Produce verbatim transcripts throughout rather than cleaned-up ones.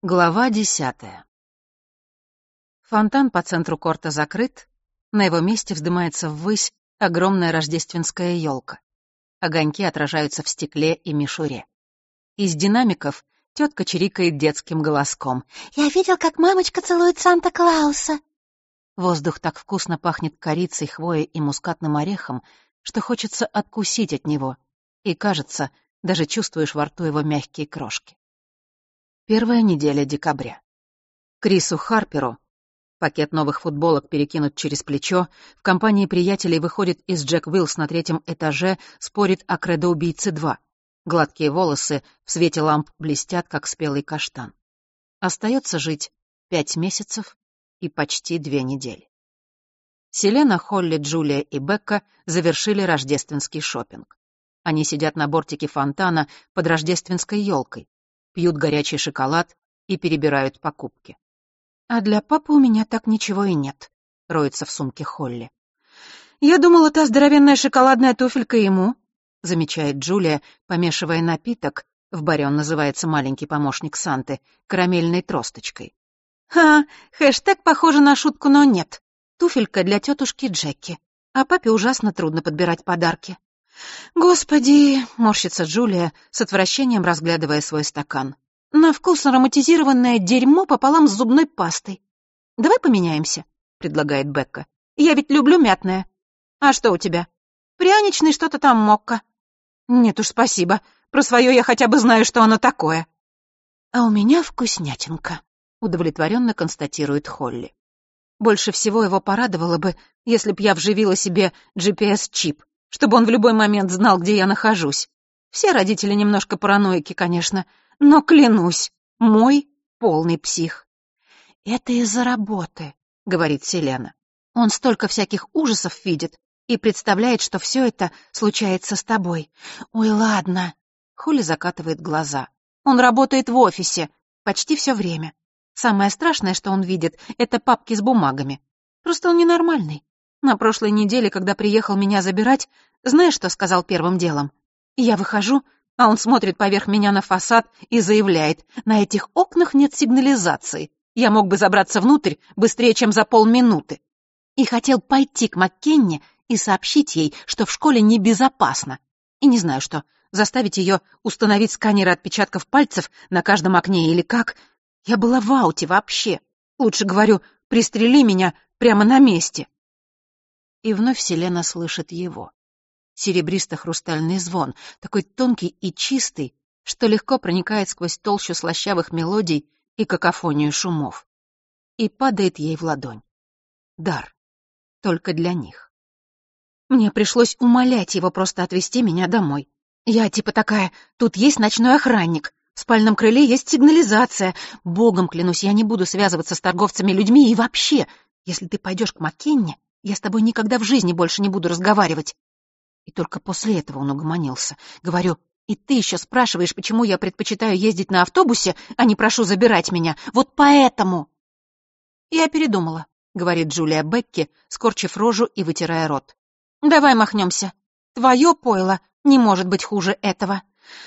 Глава десятая. Фонтан по центру корта закрыт, на его месте вздымается ввысь огромная рождественская елка. Огоньки отражаются в стекле и мишуре. Из динамиков тетка чирикает детским голоском. «Я видел, как мамочка целует Санта-Клауса». Воздух так вкусно пахнет корицей, хвоей и мускатным орехом, что хочется откусить от него, и, кажется, даже чувствуешь во рту его мягкие крошки. Первая неделя декабря. Крису Харперу, пакет новых футболок перекинут через плечо, в компании приятелей выходит из Джек Уиллс на третьем этаже, спорит о Кредо убийцы два. Гладкие волосы в свете ламп блестят, как спелый каштан. Остается жить пять месяцев и почти две недели. Селена, Холли, Джулия и Бекка завершили рождественский шопинг. Они сидят на бортике фонтана под рождественской елкой, пьют горячий шоколад и перебирают покупки. «А для папы у меня так ничего и нет», — роется в сумке Холли. «Я думала, та здоровенная шоколадная туфелька ему», — замечает Джулия, помешивая напиток, в баре он называется «маленький помощник Санты», карамельной тросточкой. «Ха, хэштег похоже на шутку, но нет. Туфелька для тетушки Джеки, а папе ужасно трудно подбирать подарки». «Господи!» — морщится Джулия, с отвращением разглядывая свой стакан. «На вкус ароматизированное дерьмо пополам с зубной пастой. Давай поменяемся», — предлагает Бекка. «Я ведь люблю мятное. А что у тебя? Пряничный что-то там мокко». «Нет уж, спасибо. Про свое я хотя бы знаю, что оно такое». «А у меня вкуснятинка», — удовлетворенно констатирует Холли. Больше всего его порадовало бы, если б я вживила себе джи пи эс-чип, чтобы он в любой момент знал, где я нахожусь. Все родители немножко параноики, конечно, но, клянусь, мой полный псих. «Это из-за работы», — говорит Селена. «Он столько всяких ужасов видит и представляет, что все это случается с тобой». «Ой, ладно», — Холли закатывает глаза. «Он работает в офисе почти все время. Самое страшное, что он видит, это папки с бумагами. Просто он ненормальный. На прошлой неделе, когда приехал меня забирать, знаешь, что сказал первым делом? Я выхожу, а он смотрит поверх меня на фасад и заявляет: «На этих окнах нет сигнализации. Я мог бы забраться внутрь быстрее, чем за полминуты». И хотел пойти к Маккенни и сообщить ей, что в школе небезопасно. И не знаю что, заставить ее установить сканеры отпечатков пальцев на каждом окне или как. Я была в ауте вообще. Лучше говорю, пристрели меня прямо на месте. И вновь Селена слышит его. Серебристо-хрустальный звон, такой тонкий и чистый, что легко проникает сквозь толщу слащавых мелодий и какофонию шумов. И падает ей в ладонь. Дар. Только для них. Мне пришлось умолять его просто отвезти меня домой. Я типа такая: тут есть ночной охранник, в спальном крыле есть сигнализация. Богом клянусь, я не буду связываться с торговцами людьми и вообще, если ты пойдешь к Маккенни, я с тобой никогда в жизни больше не буду разговаривать. И только после этого он угомонился. Говорю: и ты еще спрашиваешь, почему я предпочитаю ездить на автобусе, а не прошу забирать меня. Вот поэтому. Я передумала, говорит Джулия Бекки, скорчив рожу и вытирая рот. Давай махнемся. Твое пойло не может быть хуже этого.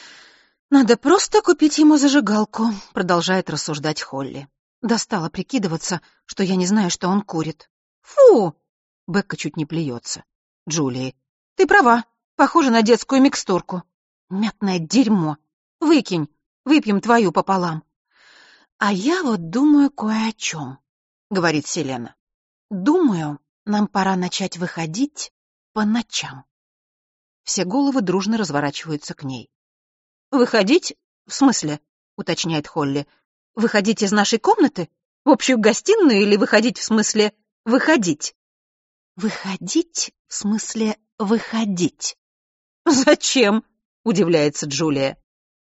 Надо просто купить ему зажигалку, продолжает рассуждать Холли. Достала прикидываться, что я не знаю, что он курит. Фу! Бекка чуть не плюется. Джулии: ты права, похоже на детскую микстурку. Мятное дерьмо. Выкинь, выпьем твою пополам. А я вот думаю кое о чем, говорит Селена. Думаю, нам пора начать выходить по ночам. Все головы дружно разворачиваются к ней. Выходить? В смысле? Уточняет Холли. Выходить из нашей комнаты? В общую гостиную или выходить в смысле выходить? Выходить в смысле выходить. Зачем? Удивляется Джулия.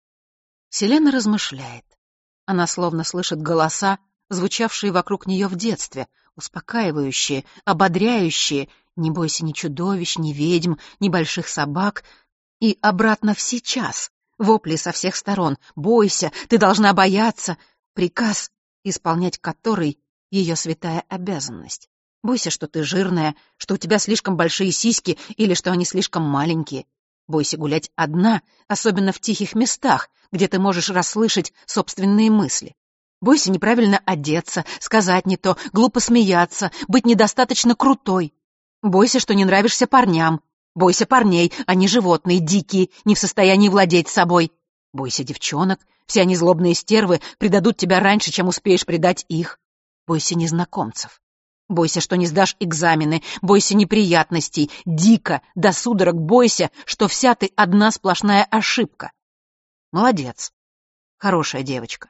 Селена размышляет. Она словно слышит голоса, звучавшие вокруг нее в детстве, успокаивающие, ободряющие: не бойся ни чудовищ, ни ведьм, ни больших собак. И обратно в сейчас, вопли со всех сторон: бойся, ты должна бояться, приказ, исполнять который ее святая обязанность. Бойся, что ты жирная, что у тебя слишком большие сиськи или что они слишком маленькие. Бойся гулять одна, особенно в тихих местах, где ты можешь расслышать собственные мысли. Бойся неправильно одеться, сказать не то, глупо смеяться, быть недостаточно крутой. Бойся, что не нравишься парням. Бойся парней, они животные, дикие, не в состоянии владеть собой. Бойся девчонок, все они злобные стервы, предадут тебя раньше, чем успеешь предать их. Бойся незнакомцев. Бойся, что не сдашь экзамены, бойся неприятностей, дико, до судорог бойся, что вся ты одна сплошная ошибка. Молодец. Хорошая девочка.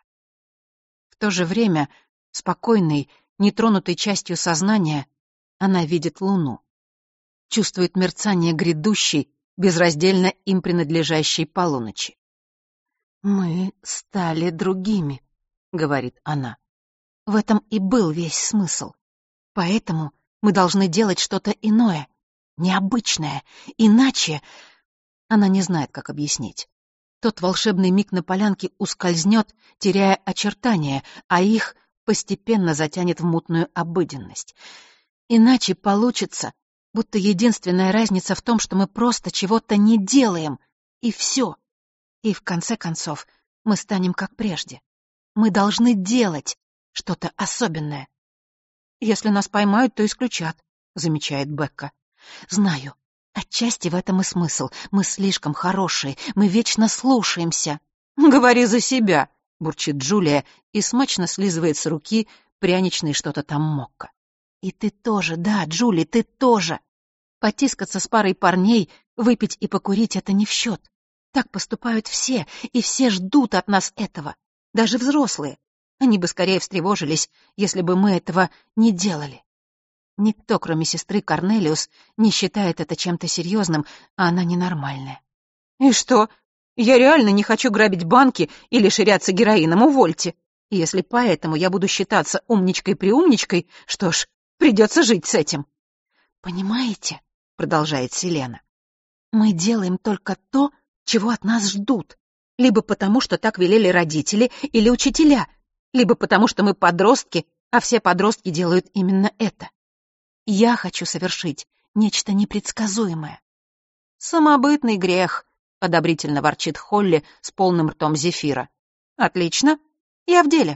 В то же время, спокойной, нетронутой частью сознания, она видит луну. Чувствует мерцание грядущей, безраздельно им принадлежащей полуночи. «Мы стали другими», — говорит она. В этом и был весь смысл. Поэтому мы должны делать что-то иное, необычное, иначе... Она не знает, как объяснить. Тот волшебный миг на полянке ускользнет, теряя очертания, а их постепенно затянет в мутную обыденность. Иначе получится, будто единственная разница в том, что мы просто чего-то не делаем, и все. И в конце концов мы станем как прежде. Мы должны делать что-то особенное. «Если нас поймают, то исключат», — замечает Бекка. «Знаю. Отчасти в этом и смысл. Мы слишком хорошие, мы вечно слушаемся». «Говори за себя», — бурчит Джулия и смачно слизывает с руки пряничный что-то там мокко. «И ты тоже, да, Джули, ты тоже. Потискаться с парой парней, выпить и покурить — это не в счет. Так поступают все, и все ждут от нас этого, даже взрослые. Они бы скорее встревожились, если бы мы этого не делали. Никто, кроме сестры Корнелиус, не считает это чем-то серьезным, а она ненормальная». «И что? Я реально не хочу грабить банки или ширяться героином, увольте. Если поэтому я буду считаться умничкой-приумничкой, что ж, придется жить с этим». «Понимаете?» — продолжает Селена. «Мы делаем только то, чего от нас ждут. Либо потому, что так велели родители или учителя, либо потому, что мы подростки, а все подростки делают именно это. Я хочу совершить нечто непредсказуемое». «Самобытный грех», — одобрительно ворчит Холли с полным ртом зефира. «Отлично. Я в деле».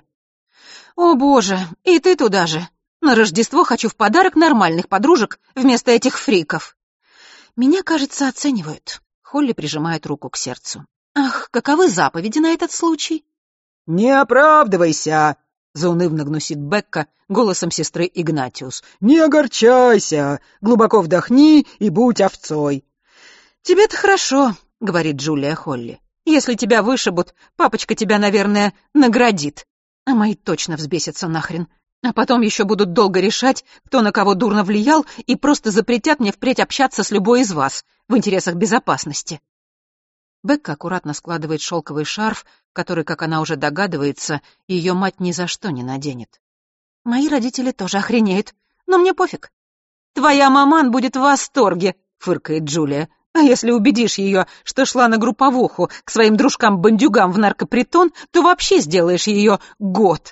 «О, боже, и ты туда же. На Рождество хочу в подарок нормальных подружек вместо этих фриков». «Меня, кажется, оценивают». Холли прижимает руку к сердцу. «Ах, каковы заповеди на этот случай?» «Не оправдывайся!» — заунывно гнусит Бекка голосом сестры Игнатиус. «Не огорчайся! Глубоко вдохни и будь овцой!» «Тебе-то хорошо», — говорит Джулия Холли. «Если тебя вышибут, папочка тебя, наверное, наградит. А мои точно взбесятся нахрен. А потом еще будут долго решать, кто на кого дурно влиял, и просто запретят мне впредь общаться с любой из вас в интересах безопасности». Бекка аккуратно складывает шелковый шарф, который, как она уже догадывается, ее мать ни за что не наденет. «Мои родители тоже охренеют, но мне пофиг». «Твоя маман будет в восторге», — фыркает Джулия. «А если убедишь ее, что шла на групповуху к своим дружкам-бандюгам в наркопритон, то вообще сделаешь ее год».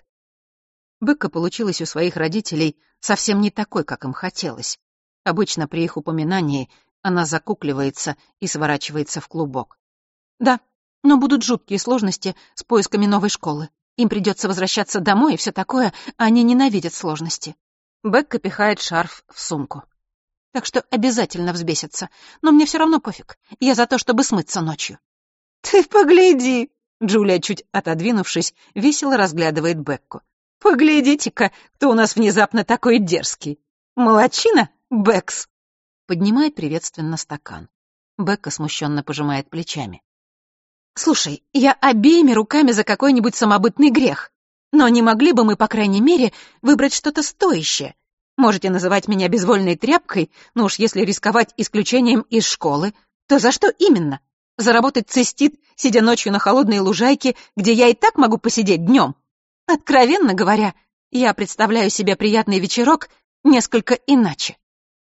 Бекка получилась у своих родителей совсем не такой, как им хотелось. Обычно при их упоминании она закукливается и сворачивается в клубок. «Да, но будут жуткие сложности с поисками новой школы. Им придется возвращаться домой и все такое, а они ненавидят сложности». Бекка пихает шарф в сумку. «Так что обязательно взбесятся, но мне все равно пофиг. Я за то, чтобы смыться ночью». «Ты погляди!» Джулия, чуть отодвинувшись, весело разглядывает Бекку. «Поглядите-ка, кто у нас внезапно такой дерзкий! Молодчина, Бекс!» Поднимает приветственно стакан. Бекка смущенно пожимает плечами. «Слушай, я обеими руками за какой-нибудь самобытный грех. Но не могли бы мы, по крайней мере, выбрать что-то стоящее? Можете называть меня безвольной тряпкой, но уж если рисковать исключением из школы, то за что именно? Заработать цистит, сидя ночью на холодной лужайке, где я и так могу посидеть днем? Откровенно говоря, я представляю себе приятный вечерок несколько иначе».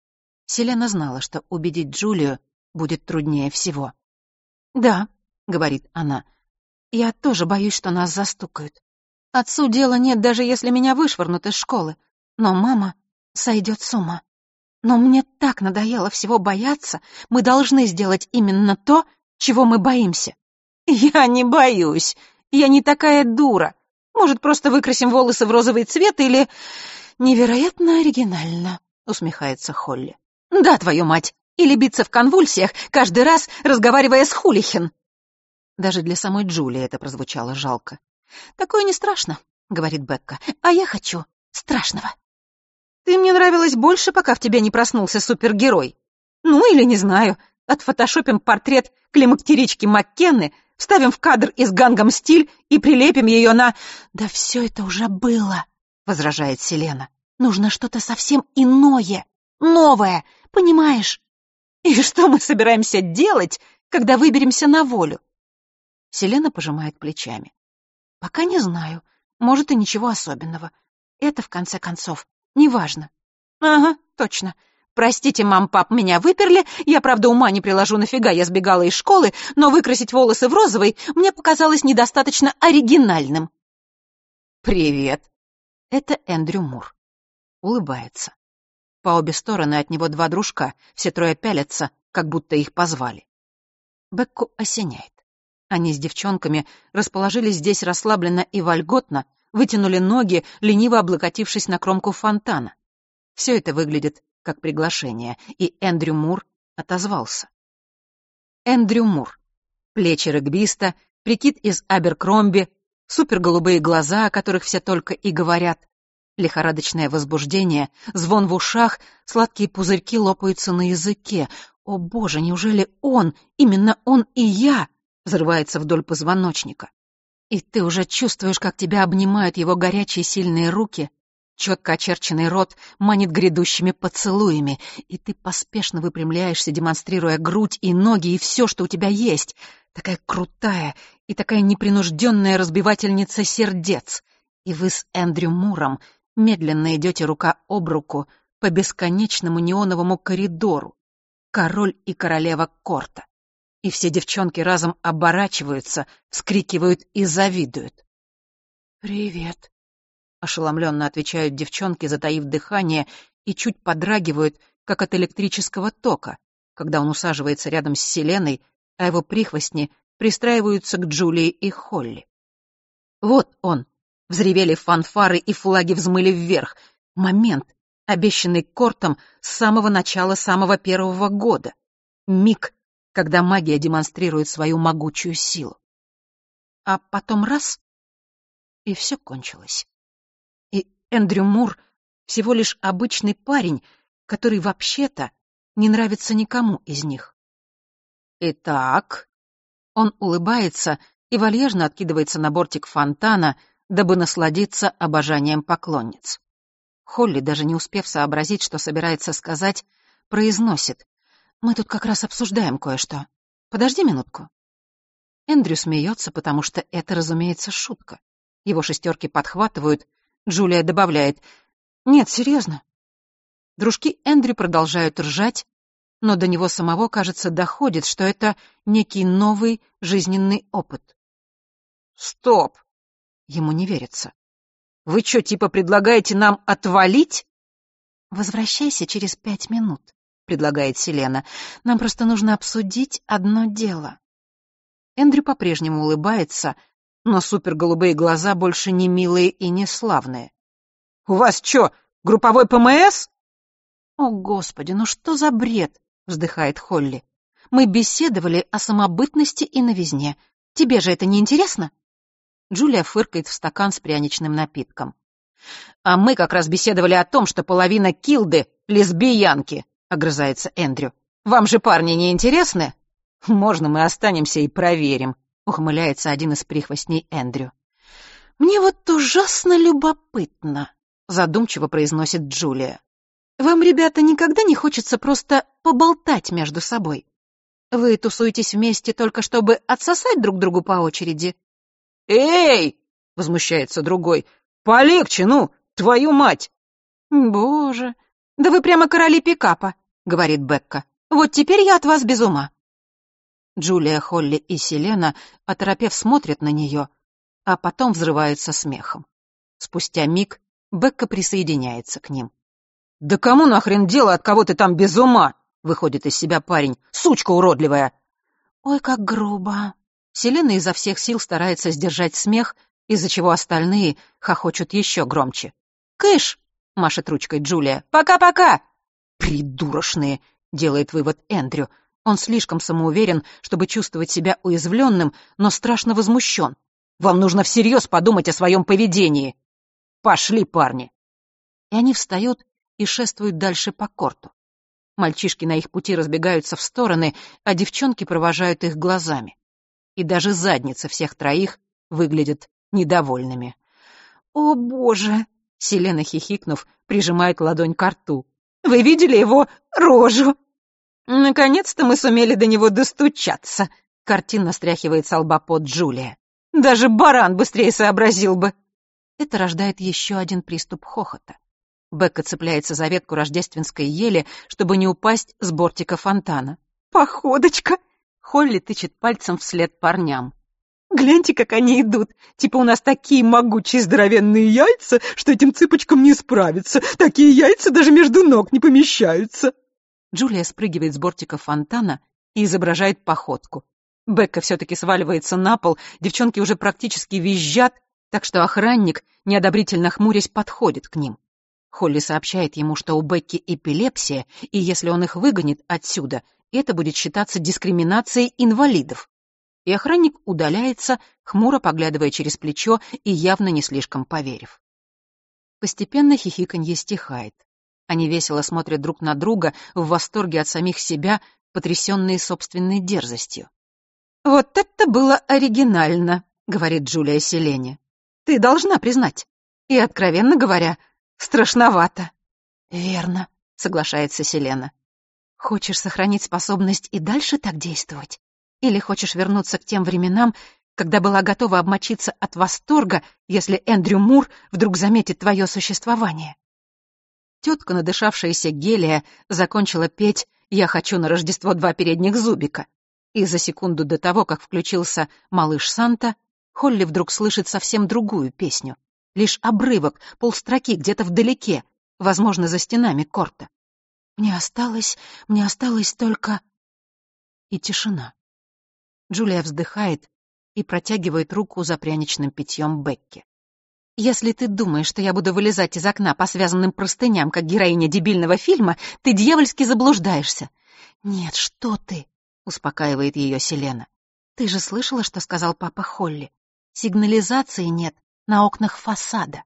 Селена знала, что убедить Джулию будет труднее всего. «Да», — говорит она, — «я тоже боюсь, что нас застукают. Отцу дела нет, даже если меня вышвырнут из школы. Но мама сойдет с ума. Но мне так надоело всего бояться, мы должны сделать именно то, чего мы боимся». «Я не боюсь, я не такая дура. Может, просто выкрасим волосы в розовый цвет или... Невероятно оригинально, усмехается Холли. Да, твою мать, или биться в конвульсиях, каждый раз разговаривая с Хулихин. Даже для самой Джулии это прозвучало жалко. Такое не страшно, говорит Бекка, а я хочу страшного. Ты мне нравилась больше, пока в тебе не проснулся супергерой. Ну, или, не знаю, отфотошопим портрет климактерички Маккенны, вставим в кадр из «Гангам Стиль» и прилепим ее на... Да все это уже было, возражает Селена. Нужно что-то совсем иное, новое, понимаешь? И что мы собираемся делать, когда выберемся на волю? Селена пожимает плечами. Пока не знаю, может, и ничего особенного. Это, в конце концов, неважно. Ага, точно. Простите, мам, пап, меня выперли. Я, правда, ума не приложу, нафига я сбегала из школы, но выкрасить волосы в розовый мне показалось недостаточно оригинальным. Привет. Это Эндрю Мур. Улыбается. По обе стороны от него два дружка, все трое пялятся, как будто их позвали. Бекку осеняет. Они с девчонками расположились здесь расслабленно и вольготно, вытянули ноги, лениво облокотившись на кромку фонтана. Все это выглядит как приглашение, и Эндрю Мур отозвался. Эндрю Мур. Плечи регбиста, прикид из Аберкромби, суперголубые глаза, о которых все только и говорят, лихорадочное возбуждение, звон в ушах, сладкие пузырьки лопаются на языке. О боже, неужели он, именно он и я, взрывается вдоль позвоночника? И ты уже чувствуешь, как тебя обнимают его горячие сильные руки, четко очерченный рот манит грядущими поцелуями, и ты поспешно выпрямляешься, демонстрируя грудь и ноги и все, что у тебя есть. Такая крутая и такая непринужденная разбивательница сердец. И вы с Эндрю Муром медленно идете рука об руку по бесконечному неоновому коридору. Король и королева корта. И все девчонки разом оборачиваются, вскрикивают и завидуют. «Привет», — ошеломленно отвечают девчонки, затаив дыхание, и чуть подрагивают, как от электрического тока, когда он усаживается рядом с Селеной, а его прихвостни пристраиваются к Джулии и Холли. Вот он. Взревели фанфары, и флаги взмыли вверх. Момент, обещанный Кортом с самого начала самого первого года. Миг, когда магия демонстрирует свою могучую силу. А потом раз — и все кончилось. И Эндрю Мур всего лишь обычный парень, который вообще-то не нравится никому из них. Итак, он улыбается и вальяжно откидывается на бортик фонтана, дабы насладиться обожанием поклонниц. Холли, даже не успев сообразить, что собирается сказать, произносит: «Мы тут как раз обсуждаем кое-что. Подожди минутку». Эндрю смеется, потому что это, разумеется, шутка. Его шестерки подхватывают, Джулия добавляет: «Нет, серьезно». Дружки Эндрю продолжают ржать, но до него самого, кажется, доходит, что это некий новый жизненный опыт. «Стоп!» Ему не верится. «Вы что, типа предлагаете нам отвалить?» «Возвращайся через пять минут», — предлагает Селена. «Нам просто нужно обсудить одно дело». Эндрю по-прежнему улыбается, но суперголубые глаза больше не милые и не славные. «У вас что, групповой ПМС?» «О, Господи, ну что за бред?» — вздыхает Холли. «Мы беседовали о самобытности и новизне. Тебе же это не интересно?» Джулия фыркает в стакан с пряничным напитком. «А мы как раз беседовали о том, что половина Килды — лесбиянки», — огрызается Эндрю. «Вам же парни не интересны?» «Можно мы останемся и проверим», — ухмыляется один из прихвостней Эндрю. «Мне вот ужасно любопытно», — задумчиво произносит Джулия. «Вам, ребята, никогда не хочется просто поболтать между собой? Вы тусуетесь вместе только чтобы отсосать друг другу по очереди?» «Эй!» — возмущается другой. «Полегче, ну, твою мать!» «Боже, да вы прямо короли пикапа», — говорит Бекка. «Вот теперь я от вас без ума». Джулия, Холли и Селена, оторопев, смотрят на нее, а потом взрываются смехом. Спустя миг Бекка присоединяется к ним. «Да кому нахрен дело, от кого ты там без ума?» — выходит из себя парень. «Сучка уродливая!» «Ой, как грубо!» Селена изо всех сил старается сдержать смех из-за чего остальные хохочут еще громче. «Кыш!» — машет ручкой Джулия. «Пока-пока!» «Придурочные!» — делает вывод Эндрю. Он слишком самоуверен, чтобы чувствовать себя уязвленным, но страшно возмущен. «Вам нужно всерьез подумать о своем поведении!» «Пошли, парни!» И они встают и шествуют дальше по корту. Мальчишки на их пути разбегаются в стороны, а девчонки провожают их глазами. И даже задницы всех троих выглядят недовольными. «О, боже!» — Селена, хихикнув, прижимает ладонь к рту. «Вы видели его рожу?» «Наконец-то мы сумели до него достучаться», — картинно стряхивает со лба пот Джулия. «Даже баран быстрее сообразил бы». Это рождает еще один приступ хохота. Бекка цепляется за ветку рождественской ели, чтобы не упасть с бортика фонтана. «Походочка!» — Холли тычет пальцем вслед парням. «Гляньте, как они идут. Типа у нас такие могучие здоровенные яйца, что этим цыпочкам не справиться. Такие яйца даже между ног не помещаются». Джулия спрыгивает с бортика фонтана и изображает походку. Бекка все-таки сваливается на пол, девчонки уже практически визжат, так что охранник, неодобрительно хмурясь, подходит к ним. Холли сообщает ему, что у Бекки эпилепсия, и если он их выгонит отсюда, это будет считаться дискриминацией инвалидов. И охранник удаляется, хмуро поглядывая через плечо и явно не слишком поверив. Постепенно хихиканье стихает. Они весело смотрят друг на друга, в восторге от самих себя, потрясенные собственной дерзостью. «Вот это было оригинально», — говорит Джулия Селене. «Ты должна признать. И, откровенно говоря, страшновато». «Верно», — соглашается Селена. «Хочешь сохранить способность и дальше так действовать? Или хочешь вернуться к тем временам, когда была готова обмочиться от восторга, если Эндрю Мур вдруг заметит твое существование?» Тетка, надышавшаяся гелия, закончила петь «Я хочу на Рождество два передних зубика». И за секунду до того, как включился «Малыш Санта», Холли вдруг слышит совсем другую песню. Лишь обрывок, полстроки где-то вдалеке, возможно, за стенами корта. «Мне осталось, мне осталось только...» И тишина. Джулия вздыхает и протягивает руку за пряничным питьем Бекки. «Если ты думаешь, что я буду вылезать из окна по связанным простыням, как героиня дебильного фильма, ты дьявольски заблуждаешься». «Нет, что ты?» — успокаивает ее Селена. «Ты же слышала, что сказал папа Холли? Сигнализации нет на окнах фасада».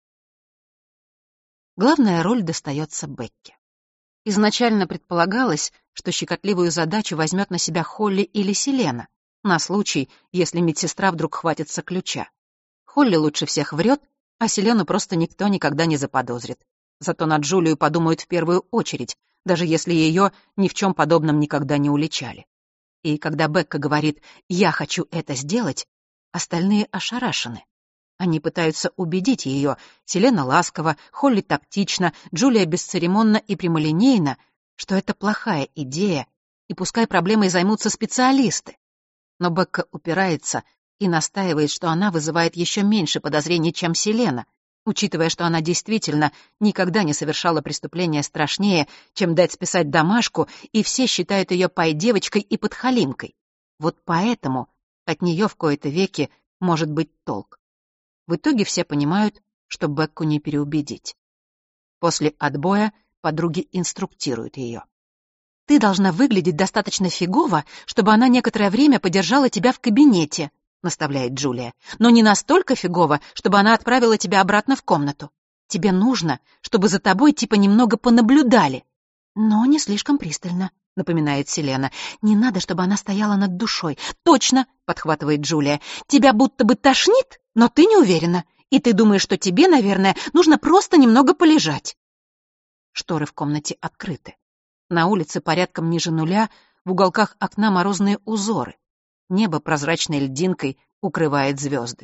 Главная роль достается Бекке. Изначально предполагалось, что щекотливую задачу возьмет на себя Холли или Селена, на случай, если медсестра вдруг хватится ключа. Холли лучше всех врет, а Селену просто никто никогда не заподозрит. Зато на Джулию подумают в первую очередь, даже если ее ни в чем подобном никогда не уличали. И когда Бекка говорит «я хочу это сделать», остальные ошарашены. Они пытаются убедить ее, Селена ласково, Холли тактично, Джулия бесцеремонно и прямолинейно, что это плохая идея, и пускай проблемой займутся специалисты. Но Бекка упирается и настаивает, что она вызывает еще меньше подозрений, чем Селена, учитывая, что она действительно никогда не совершала преступления страшнее, чем дать списать домашку, и все считают ее пай-девочкой и подхалимкой. Вот поэтому от нее в кои-то веки может быть толк. В итоге все понимают, что Бекку не переубедить. После отбоя подруги инструктируют ее. «Ты должна выглядеть достаточно фигово, чтобы она некоторое время подержала тебя в кабинете», — наставляет Джулия. «Но не настолько фигово, чтобы она отправила тебя обратно в комнату. Тебе нужно, чтобы за тобой типа немного понаблюдали». «Но не слишком пристально», — напоминает Селена. «Не надо, чтобы она стояла над душой». «Точно», — подхватывает Джулия. «Тебя будто бы тошнит, но ты не уверена. И ты думаешь, что тебе, наверное, нужно просто немного полежать». Шторы в комнате открыты. На улице порядком ниже нуля, в уголках окна морозные узоры. Небо прозрачной льдинкой укрывает звезды.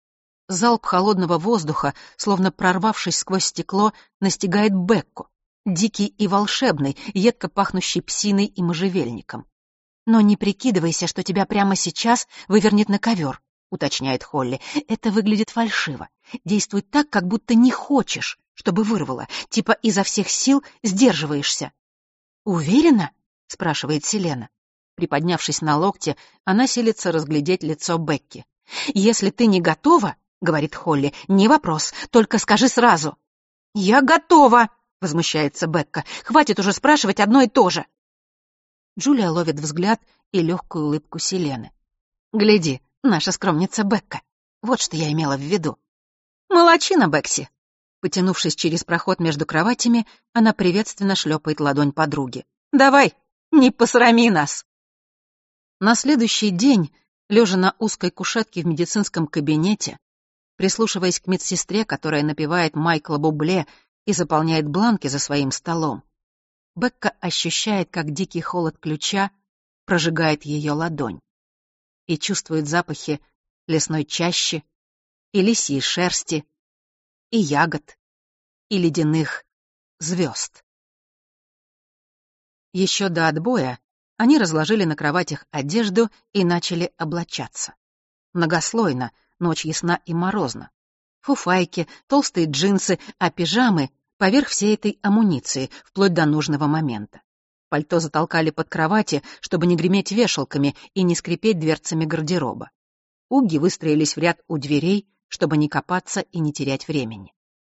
Залп холодного воздуха, словно прорвавшись сквозь стекло, настигает Бекку, дикий и волшебный, едко пахнущий псиной и можжевельником. «Но не прикидывайся, что тебя прямо сейчас вывернет на ковер», — уточняет Холли. «Это выглядит фальшиво. Действуй так, как будто не хочешь, чтобы вырвало, типа изо всех сил сдерживаешься». «Уверена?» — спрашивает Селена. Приподнявшись на локте, она силится разглядеть лицо Бекки. «Если ты не готова, говорит Холли. «Не вопрос, только скажи сразу». «Я готова», — возмущается Бекка. «Хватит уже спрашивать одно и то же». Джулия ловит взгляд и легкую улыбку Селены. «Гляди, наша скромница Бекка. Вот что я имела в виду». «Молодчина, Бекси». Потянувшись через проход между кроватями, она приветственно шлепает ладонь подруги. «Давай, не посрами нас». На следующий день, лежа на узкой кушетке в медицинском кабинете, прислушиваясь к медсестре, которая напевает Майкла Бубле и заполняет бланки за своим столом, Бекка ощущает, как дикий холод ключа прожигает ее ладонь и чувствует запахи лесной чащи и лисьей шерсти, и ягод, и ледяных звезд. Еще до отбоя они разложили на кроватях одежду и начали облачаться. Многослойно, ночь ясна и морозна. Фуфайки, толстые джинсы, а пижамы поверх всей этой амуниции, вплоть до нужного момента. Пальто затолкали под кровати, чтобы не греметь вешалками и не скрипеть дверцами гардероба. Угги выстроились в ряд у дверей, чтобы не копаться и не терять времени.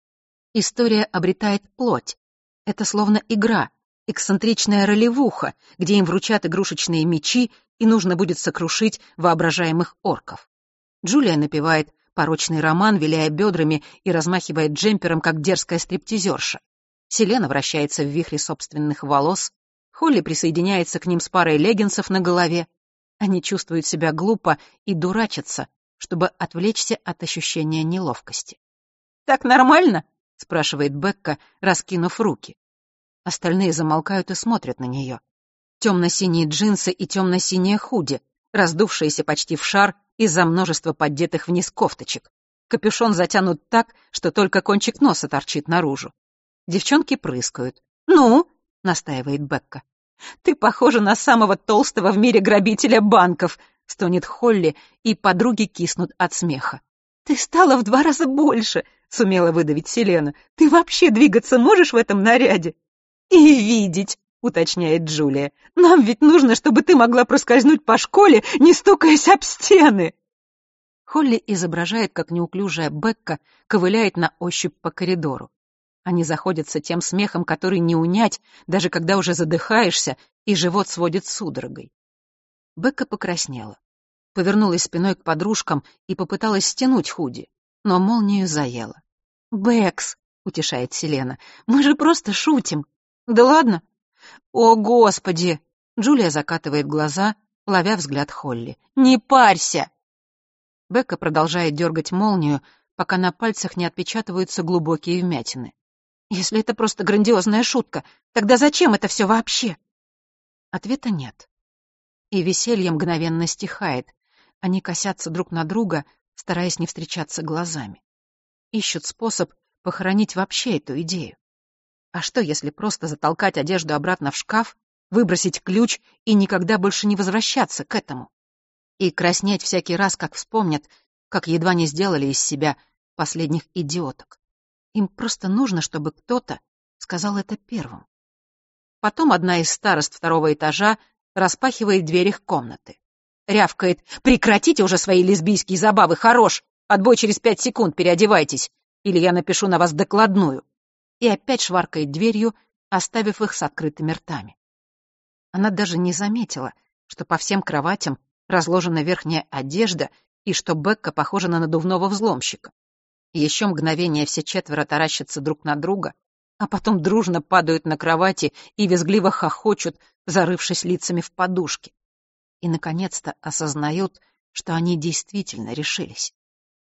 История обретает плоть. Это словно игра, эксцентричная ролевуха, где им вручат игрушечные мечи, и нужно будет сокрушить воображаемых орков. Джулия напевает порочный роман, виляя бедрами и размахивая джемпером, как дерзкая стриптизерша. Селена вращается в вихре собственных волос, Холли присоединяется к ним с парой леггинсов на голове. Они чувствуют себя глупо и дурачатся, чтобы отвлечься от ощущения неловкости. «Так нормально?» — спрашивает Бекка, раскинув руки. Остальные замолкают и смотрят на нее. Темно-синие джинсы и темно-синее худи, раздувшиеся почти в шар из-за множества поддетых вниз кофточек. Капюшон затянут так, что только кончик носа торчит наружу. Девчонки прыскают. «Ну?» — настаивает Бекка. «Ты похожа на самого толстого в мире грабителя банков», — стонет Холли, и подруги киснут от смеха. «Ты стала в два раза больше», — сумела выдавить Селена. «Ты вообще двигаться можешь в этом наряде?» «И видеть», — уточняет Джулия. «Нам ведь нужно, чтобы ты могла проскользнуть по школе, не стукаясь об стены». Холли изображает, как неуклюжая Бекка ковыляет на ощупь по коридору. Они заходятся тем смехом, который не унять, даже когда уже задыхаешься, и живот сводит судорогой. Бекка покраснела, повернулась спиной к подружкам и попыталась стянуть худи, но молнию заела. «Бэкс», — утешает Селена, — «мы же просто шутим». «Да ладно?» «О, Господи!» — Джулия закатывает глаза, ловя взгляд Холли. «Не парься!» Бекка продолжает дергать молнию, пока на пальцах не отпечатываются глубокие вмятины. «Если это просто грандиозная шутка, тогда зачем это все вообще?» Ответа нет. И веселье мгновенно стихает. Они косятся друг на друга, стараясь не встречаться глазами. Ищут способ похоронить вообще эту идею. А что, если просто затолкать одежду обратно в шкаф, выбросить ключ и никогда больше не возвращаться к этому? И краснеть всякий раз, как вспомнят, как едва не сделали из себя последних идиоток. Им просто нужно, чтобы кто-то сказал это первым. Потом одна из старост второго этажа распахивает дверь их комнаты. Рявкает: «Прекратите уже свои лесбийские забавы, хорош! Отбой через пять секунд, переодевайтесь, или я напишу на вас докладную!» И опять шваркает дверью, оставив их с открытыми ртами. Она даже не заметила, что по всем кроватям разложена верхняя одежда и что Бекка похожа на надувного взломщика. Еще мгновение все четверо таращатся друг на друга, а потом дружно падают на кровати и визгливо хохочут, зарывшись лицами в подушки. И, наконец-то, осознают, что они действительно решились.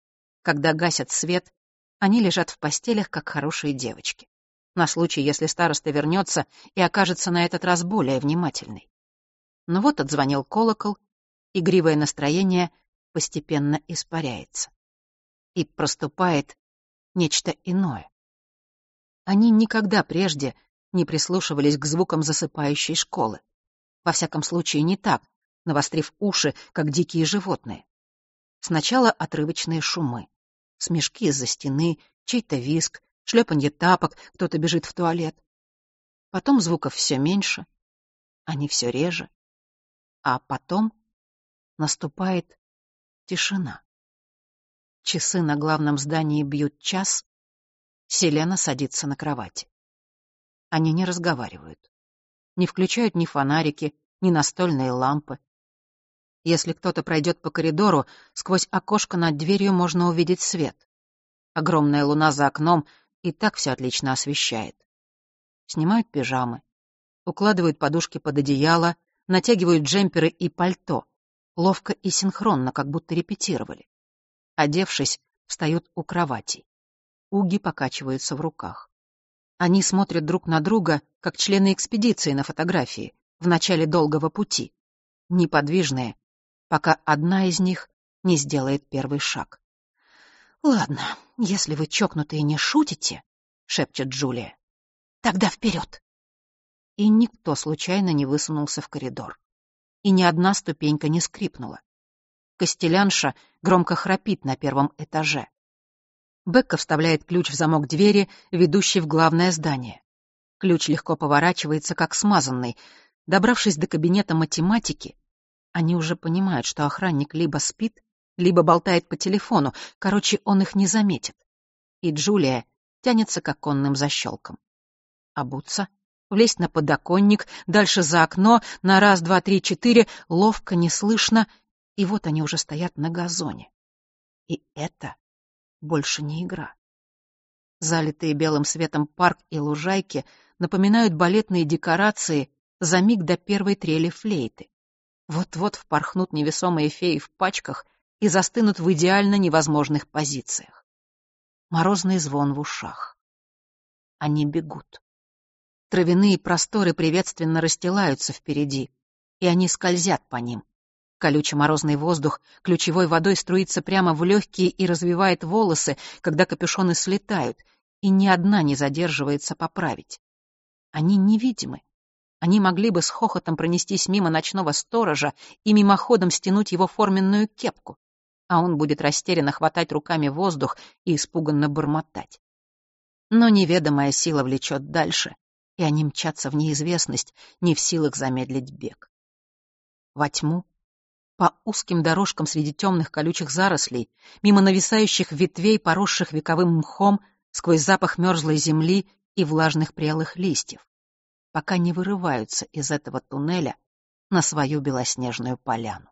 Когда гасят свет, они лежат в постелях, как хорошие девочки, на случай, если староста вернется и окажется на этот раз более внимательной. Но вот отзвонил колокол, игривое настроение постепенно испаряется. И проступает нечто иное. Они никогда прежде не прислушивались к звукам засыпающей школы. Во всяком случае, не так, навострив уши, как дикие животные. Сначала отрывочные шумы. Смешки из-за стены, чей-то визг, шлепанье тапок, кто-то бежит в туалет. Потом звуков все меньше, они все реже. А потом наступает тишина. Часы на главном здании бьют час. Селена садится на кровати. Они не разговаривают. Не включают ни фонарики, ни настольные лампы. Если кто-то пройдет по коридору, сквозь окошко над дверью можно увидеть свет. Огромная луна за окном и так все отлично освещает. Снимают пижамы, укладывают подушки под одеяло, натягивают джемперы и пальто, ловко и синхронно, как будто репетировали. Одевшись, встают у кроватей. Уги покачиваются в руках. Они смотрят друг на друга, как члены экспедиции на фотографии, в начале долгого пути. Неподвижные, пока одна из них не сделает первый шаг. «Ладно, если вы чокнутые не шутите», — шепчет Джулия, — «тогда вперед». И никто случайно не высунулся в коридор. И ни одна ступенька не скрипнула. Костелянша громко храпит на первом этаже. Бекка вставляет ключ в замок двери, ведущей в главное здание. Ключ легко поворачивается, как смазанный. Добравшись до кабинета математики, они уже понимают, что охранник либо спит, либо болтает по телефону. Короче, он их не заметит. И Джулия тянется к оконным защелкам. Обуться, влезть на подоконник, дальше за окно, на раз, два, три, четыре, ловко, неслышно, и вот они уже стоят на газоне. И это больше не игра. Залитые белым светом парк и лужайки напоминают балетные декорации за миг до первой трели флейты. Вот-вот впорхнут невесомые феи в пачках и застынут в идеально невозможных позициях. Морозный звон в ушах. Они бегут. Травяные просторы приветственно расстилаются впереди, и они скользят по ним. Колюче-морозный воздух ключевой водой струится прямо в легкие и развивает волосы, когда капюшоны слетают, и ни одна не задерживается поправить. Они невидимы. Они могли бы с хохотом пронестись мимо ночного сторожа и мимоходом стянуть его форменную кепку, а он будет растерянно хватать руками воздух и испуганно бормотать. Но неведомая сила влечет дальше, и они мчатся в неизвестность, не в силах замедлить бег. Во тьму, по узким дорожкам среди темных колючих зарослей, мимо нависающих ветвей, поросших вековым мхом, сквозь запах мерзлой земли и влажных прелых листьев, пока не вырываются из этого туннеля на свою белоснежную поляну.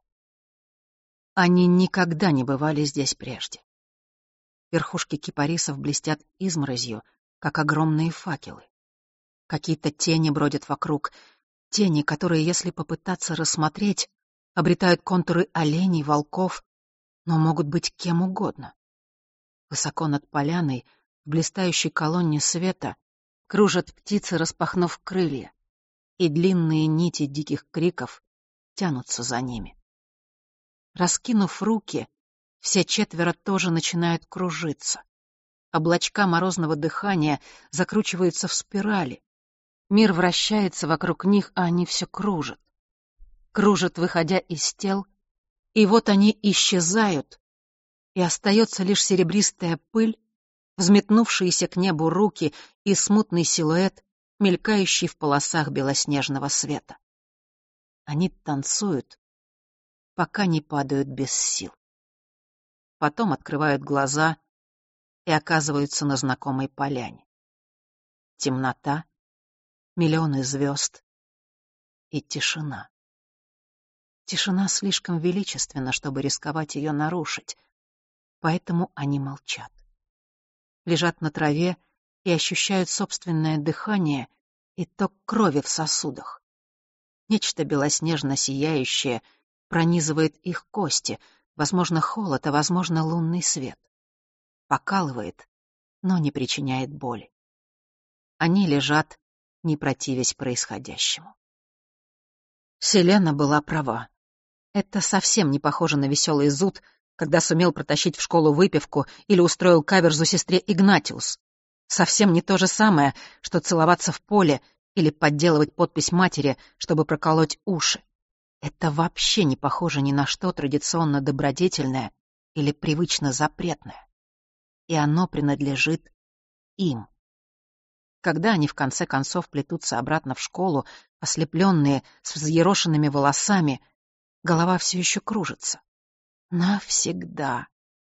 Они никогда не бывали здесь прежде. Верхушки кипарисов блестят изморозью, как огромные факелы. Какие-то тени бродят вокруг, тени, которые, если попытаться рассмотреть, обретают контуры оленей, волков, но могут быть кем угодно. Высоко над поляной, в блистающей колонне света, кружат птицы, распахнув крылья, и длинные нити диких криков тянутся за ними. Раскинув руки, все четверо тоже начинают кружиться. Облачка морозного дыхания закручиваются в спирали. Мир вращается вокруг них, а они все кружат. Кружат, выходя из тел, и вот они исчезают, и остается лишь серебристая пыль, взметнувшиеся к небу руки и смутный силуэт, мелькающий в полосах белоснежного света. Они танцуют, пока не падают без сил. Потом открывают глаза и оказываются на знакомой поляне. Темнота, миллионы звезд и тишина. Тишина слишком величественна, чтобы рисковать ее нарушить, поэтому они молчат. Лежат на траве и ощущают собственное дыхание и ток крови в сосудах. Нечто белоснежно сияющее пронизывает их кости, возможно, холод, а возможно, лунный свет. Покалывает, но не причиняет боли. Они лежат, не противясь происходящему. Селена была права. Это совсем не похоже на веселый зуд, когда сумел протащить в школу выпивку или устроил каверзу сестре Игнатиус. Совсем не то же самое, что целоваться в поле или подделывать подпись матери, чтобы проколоть уши. Это вообще не похоже ни на что традиционно добродетельное или привычно запретное. И оно принадлежит им. Когда они в конце концов плетутся обратно в школу, ослепленные, с взъерошенными волосами, голова все еще кружится. Навсегда.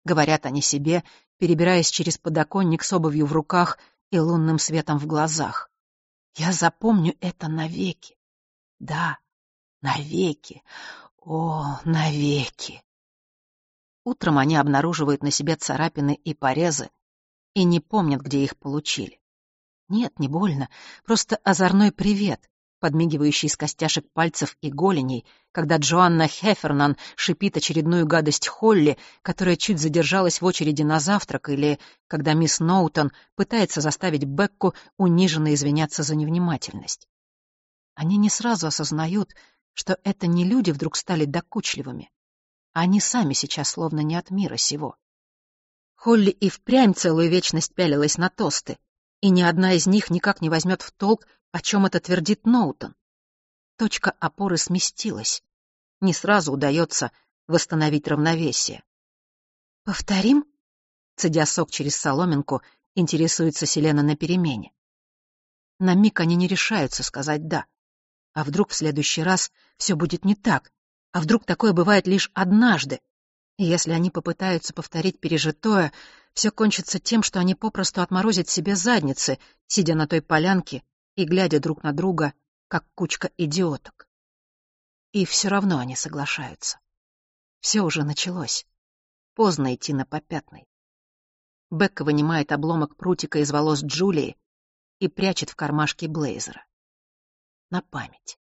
— говорят они себе, перебираясь через подоконник с обувью в руках и лунным светом в глазах. «Я запомню это навеки. Да, навеки. О, навеки!» Утром они обнаруживают на себе царапины и порезы и не помнят, где их получили. Нет, не больно, просто озорной привет, подмигивающий из костяшек пальцев и голеней, когда Джоанна Хеффернан шипит очередную гадость Холли, которая чуть задержалась в очереди на завтрак, или когда мисс Ноутон пытается заставить Бекку униженно извиняться за невнимательность. Они не сразу осознают, что это не люди вдруг стали докучливыми, а они сами сейчас словно не от мира сего. Холли и впрямь целую вечность пялилась на тосты, и ни одна из них никак не возьмет в толк, о чем это твердит Ноутон. Точка опоры сместилась. Не сразу удается восстановить равновесие. «Повторим?» — цедя сок через соломинку, интересуется Селена на перемене. На миг они не решаются сказать «да». А вдруг в следующий раз все будет не так? А вдруг такое бывает лишь однажды? И если они попытаются повторить пережитое, все кончится тем, что они попросту отморозят себе задницы, сидя на той полянке и глядя друг на друга, как кучка идиоток. И все равно они соглашаются. Все уже началось. Поздно идти на попятный. Бекка вынимает обломок прутика из волос Джулии и прячет в кармашке блейзера. На память.